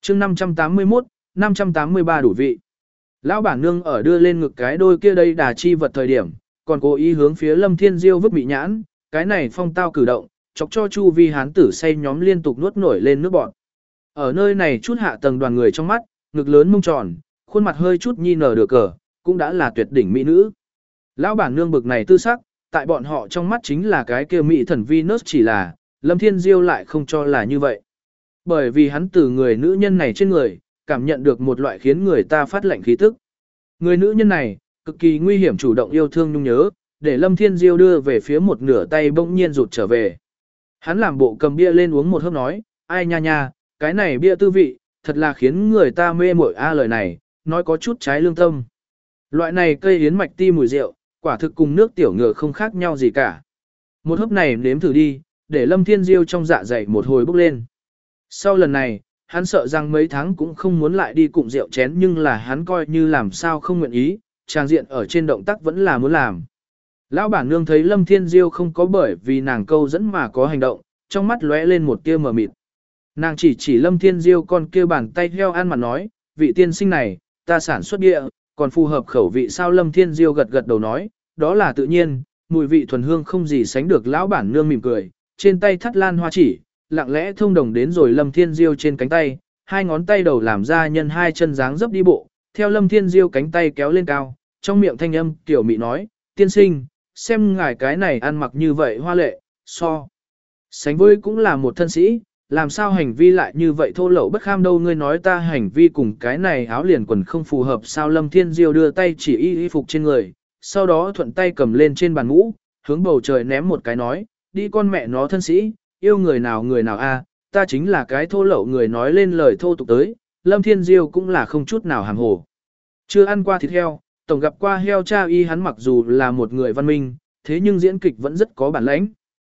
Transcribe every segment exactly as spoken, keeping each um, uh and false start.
chương năm trăm tám mươi mốt, năm trăm tám mươi ba đủ vị. Lão bản nương ở đưa lên ngực cái đôi kia đây đà chi vật thời điểm, còn cố ý hướng phía Lâm Thiên Diêu vứt bị nhãn, cái này phong tao cử động, chọc cho chu vi hán tử say nhóm liên tục nuốt nổi lên nước bọt. Ở nơi này chút hạ tầng đoàn người trong mắt, ngực lớn mông tròn, khuôn mặt hơi chút nhi nở được cờ, cũng đã là tuyệt đỉnh mỹ nữ. Lão bản nương bực này tư sắc, tại bọn họ trong mắt chính là cái kia mỹ thần Venus, chỉ là Lâm Thiên Diêu lại không cho là như vậy. Bởi vì hắn từ người nữ nhân này trên người, cảm nhận được một loại khiến người ta phát lạnh khí tức. Người nữ nhân này, cực kỳ nguy hiểm chủ động yêu thương nhung nhớ, để Lâm Thiên Diêu đưa về phía một nửa tay bỗng nhiên rụt trở về. Hắn làm bộ cầm bia lên uống một hớp nói, ai nha nha, cái này bia tư vị, thật là khiến người ta mê mội a lời này, nói có chút trái lương tâm. Loại này cây yến mạch ti mùi rượu, quả thực cùng nước tiểu ngựa không khác nhau gì cả. Một hớp này nếm thử đi, để Lâm Thiên Diêu trong dạ dày một hồi bốc lên. Sau lần này, hắn sợ rằng mấy tháng cũng không muốn lại đi cụng rượu chén, nhưng là hắn coi như làm sao không nguyện ý, trang diện ở trên động tác vẫn là muốn làm. Lão bản nương thấy Lâm Thiên Diêu không có bởi vì nàng câu dẫn mà có hành động, trong mắt lóe lên một tia mờ mịt. Nàng chỉ chỉ Lâm Thiên Diêu con kia bàn tay heo ăn mà nói, vị tiên sinh này, ta sản xuất địa, còn phù hợp khẩu vị sao? Lâm Thiên Diêu gật gật đầu nói, đó là tự nhiên, mùi vị thuần hương không gì sánh được. Lão bản nương mỉm cười, trên tay thắt lan hoa chỉ, lặng lẽ thông đồng đến rồi Lâm Thiên Diêu trên cánh tay, hai ngón tay đầu làm ra nhân hai chân dáng dấp đi bộ, theo Lâm Thiên Diêu cánh tay kéo lên cao, trong miệng thanh âm tiểu mị nói, tiên sinh, xem ngài cái này ăn mặc như vậy hoa lệ, so sánh với cũng là một thân sĩ, làm sao hành vi lại như vậy thô lậu bất kham đâu? Ngươi nói ta hành vi cùng cái này áo liền quần không phù hợp sao? Lâm Thiên Diêu đưa tay chỉ y y phục trên người, sau đó thuận tay cầm lên trên bàn ngũ, hướng bầu trời ném một cái nói, đi con mẹ nó thân sĩ, yêu người nào người nào a, ta chính là cái thô lậu người nói lên lời thô tục tới. Lâm Thiên Diêu cũng là không chút nào hàm hồ. Chưa ăn qua thịt heo, tổng gặp qua heo cha y, hắn mặc dù là một người văn minh, thế nhưng diễn kịch vẫn rất có bản lĩnh.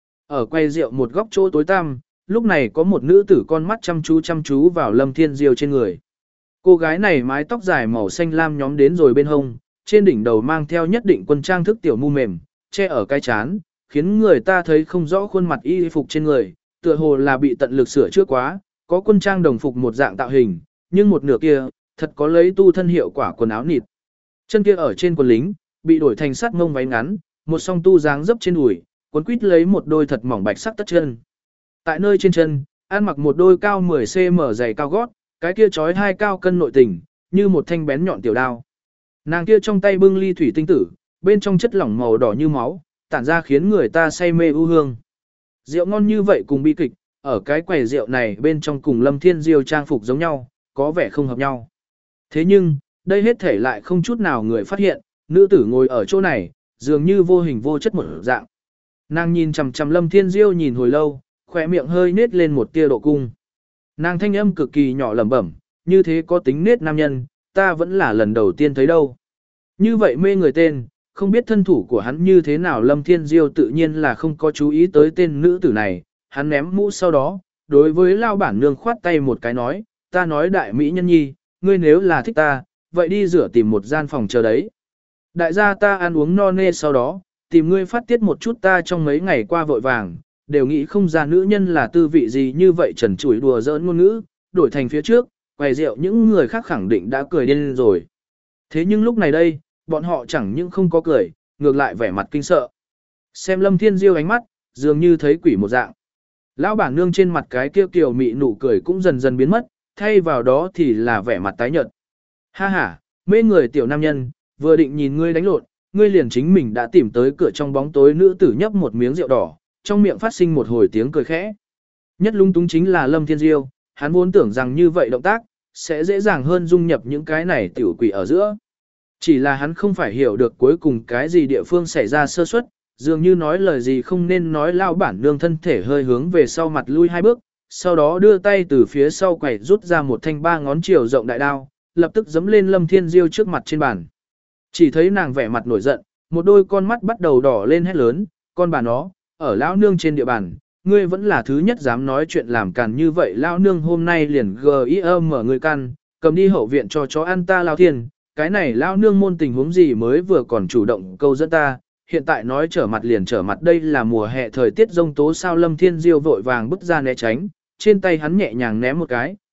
Ở quay rượu một góc chỗ tối tăm, lúc này có một nữ tử con mắt chăm chú chăm chú vào Lâm Thiên Diêu trên người. Cô gái này mái tóc dài màu xanh lam nhóm đến rồi bên hông, trên đỉnh đầu mang theo nhất định quân trang thức tiểu mu mềm, che ở cái chán, khiến người ta thấy không rõ khuôn mặt y phục trên người, tựa hồ là bị tận lực sửa chữa quá, có quân trang đồng phục một dạng tạo hình, nhưng một nửa kia, thật có lấy tu thân hiệu quả quần áo nịt. Chân kia ở trên quần lính, bị đổi thành sắt mông váy ngắn, một song tu dáng dấp trên đùi, quấn quít lấy một đôi thật mỏng bạch sắc tất chân. Tại nơi trên chân, ăn mặc một đôi cao mười xăng ti mét giày cao gót, cái kia trói hai cao cân nội tình, như một thanh bén nhọn tiểu đao. Nàng kia trong tay bưng ly thủy tinh tử, bên trong chất lỏng màu đỏ như máu, tản ra khiến người ta say mê ưu hương. Rượu ngon như vậy cùng bi kịch, ở cái quầy rượu này bên trong cùng Lâm Thiên Diêu trang phục giống nhau, có vẻ không hợp nhau. Thế nhưng, đây hết thể lại không chút nào người phát hiện, nữ tử ngồi ở chỗ này, dường như vô hình vô chất một dạng. Nàng nhìn chằm chằm Lâm Thiên Diêu nhìn hồi lâu, khỏe miệng hơi nết lên một tia độ cung. Nàng thanh âm cực kỳ nhỏ lẩm bẩm, như thế có tính nết nam nhân, ta vẫn là lần đầu tiên thấy đâu. Như vậy mê người tên, không biết thân thủ của hắn như thế nào. Lâm Thiên Diêu tự nhiên là không có chú ý tới tên nữ tử này, hắn ném mũ sau đó, đối với lao bản nương khoát tay một cái nói, ta nói đại mỹ nhân nhi, ngươi nếu là thích ta, vậy đi rửa tìm một gian phòng chờ đấy. Đại gia ta ăn uống no nê sau đó, tìm ngươi phát tiết một chút ta trong mấy ngày qua vội vàng, đều nghĩ không ra nữ nhân là tư vị gì như vậy. Trần chủi đùa giỡn ngôn ngữ, đổi thành phía trước, quầy rượu những người khác khẳng định đã cười điên rồi. Thế nhưng lúc này đây, bọn họ chẳng những không có cười, ngược lại vẻ mặt kinh sợ. Xem Lâm Thiên Diêu ánh mắt, dường như thấy quỷ một dạng. Lão bản nương trên mặt cái kia kiều mị nụ cười cũng dần dần biến mất, thay vào đó thì là vẻ mặt tái nhợt. Ha ha, mê người tiểu nam nhân, vừa định nhìn ngươi đánh lộn, ngươi liền chính mình đã tìm tới cửa. Trong bóng tối nữ tử nhấp một miếng rượu đỏ, trong miệng phát sinh một hồi tiếng cười khẽ. Nhất lung túng chính là Lâm Thiên Diêu, hắn vốn tưởng rằng như vậy động tác sẽ dễ dàng hơn dung nhập những cái này tiểu quỷ ở giữa. Chỉ là hắn không phải hiểu được cuối cùng cái gì địa phương xảy ra sơ suất, dường như nói lời gì không nên nói. Lão bản nương thân thể hơi hướng về sau mặt lui hai bước, sau đó đưa tay từ phía sau quầy rút ra một thanh ba ngón chiều rộng đại đao, lập tức giẫm lên Lâm Thiên Diêu trước mặt trên bàn. Chỉ thấy nàng vẻ mặt nổi giận, một đôi con mắt bắt đầu đỏ lên hét lớn, con bà nó, ở lão nương trên địa bàn, ngươi vẫn là thứ nhất dám nói chuyện làm càn như vậy. Lão nương hôm nay liền gim mở ngươi căn, cầm đi hậu viện cho chó ăn ta lao thiên. Cái này lão nương môn tình huống gì mới vừa còn chủ động câu dẫn ta, hiện tại nói trở mặt liền trở mặt, đây là mùa hè thời tiết giông tố sao? Lâm Thiên Diêu vội vàng bước ra né tránh, trên tay hắn nhẹ nhàng ném một cái,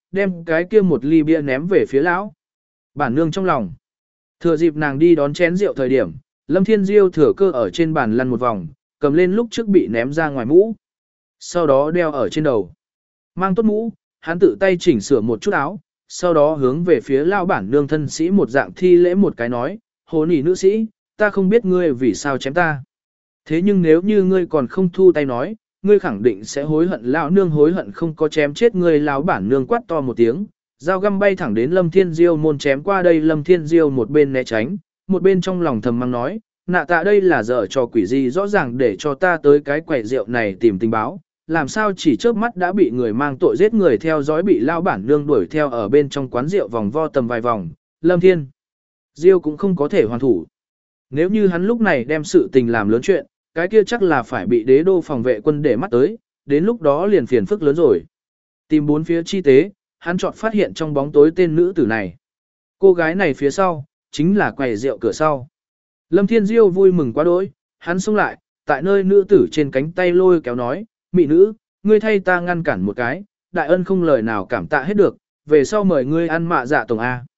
đem cái kia một ly bia ném về phía lão bản nương trong lòng. Thừa dịp nàng đi đón chén rượu thời điểm, Lâm Thiên Diêu thừa cơ ở trên bàn lăn một vòng, cầm lên lúc trước bị ném ra ngoài mũ. Sau đó đeo ở trên đầu. Mang tốt mũ, hắn tự tay chỉnh sửa một chút áo, sau đó hướng về phía lao bản nương thân sĩ một dạng thi lễ một cái nói, hồ nỉ nữ sĩ, ta không biết ngươi vì sao chém ta. Thế nhưng nếu như ngươi còn không thu tay nói, ngươi khẳng định sẽ hối hận. Lão nương hối hận không có chém chết ngươi. Lão bản nương quát to một tiếng, dao găm bay thẳng đến Lâm Thiên Diêu môn chém qua đây. Lâm Thiên Diêu một bên né tránh, một bên trong lòng thầm mắng nói, nạ tạ đây là dở trò quỷ gì, rõ ràng để cho ta tới cái quẻ rượu này tìm tình báo, làm sao chỉ chớp mắt đã bị người mang tội giết người theo dõi, bị lão bản nương đuổi theo ở bên trong quán rượu vòng vo tầm vài vòng. Lâm Thiên Diêu cũng không có thể hoàn thủ. Nếu như hắn lúc này đem sự tình làm lớn chuyện, cái kia chắc là phải bị đế đô phòng vệ quân để mắt tới, đến lúc đó liền phiền phức lớn rồi. Tìm bốn phía chi tế, hắn chọn phát hiện trong bóng tối tên nữ tử này. Cô gái này phía sau, chính là quầy rượu cửa sau. Lâm Thiên Diêu vui mừng quá đỗi, hắn xông lại, tại nơi nữ tử trên cánh tay lôi kéo nói, mị nữ, ngươi thay ta ngăn cản một cái, đại ân không lời nào cảm tạ hết được, về sau mời ngươi ăn mạ dạ tổng A.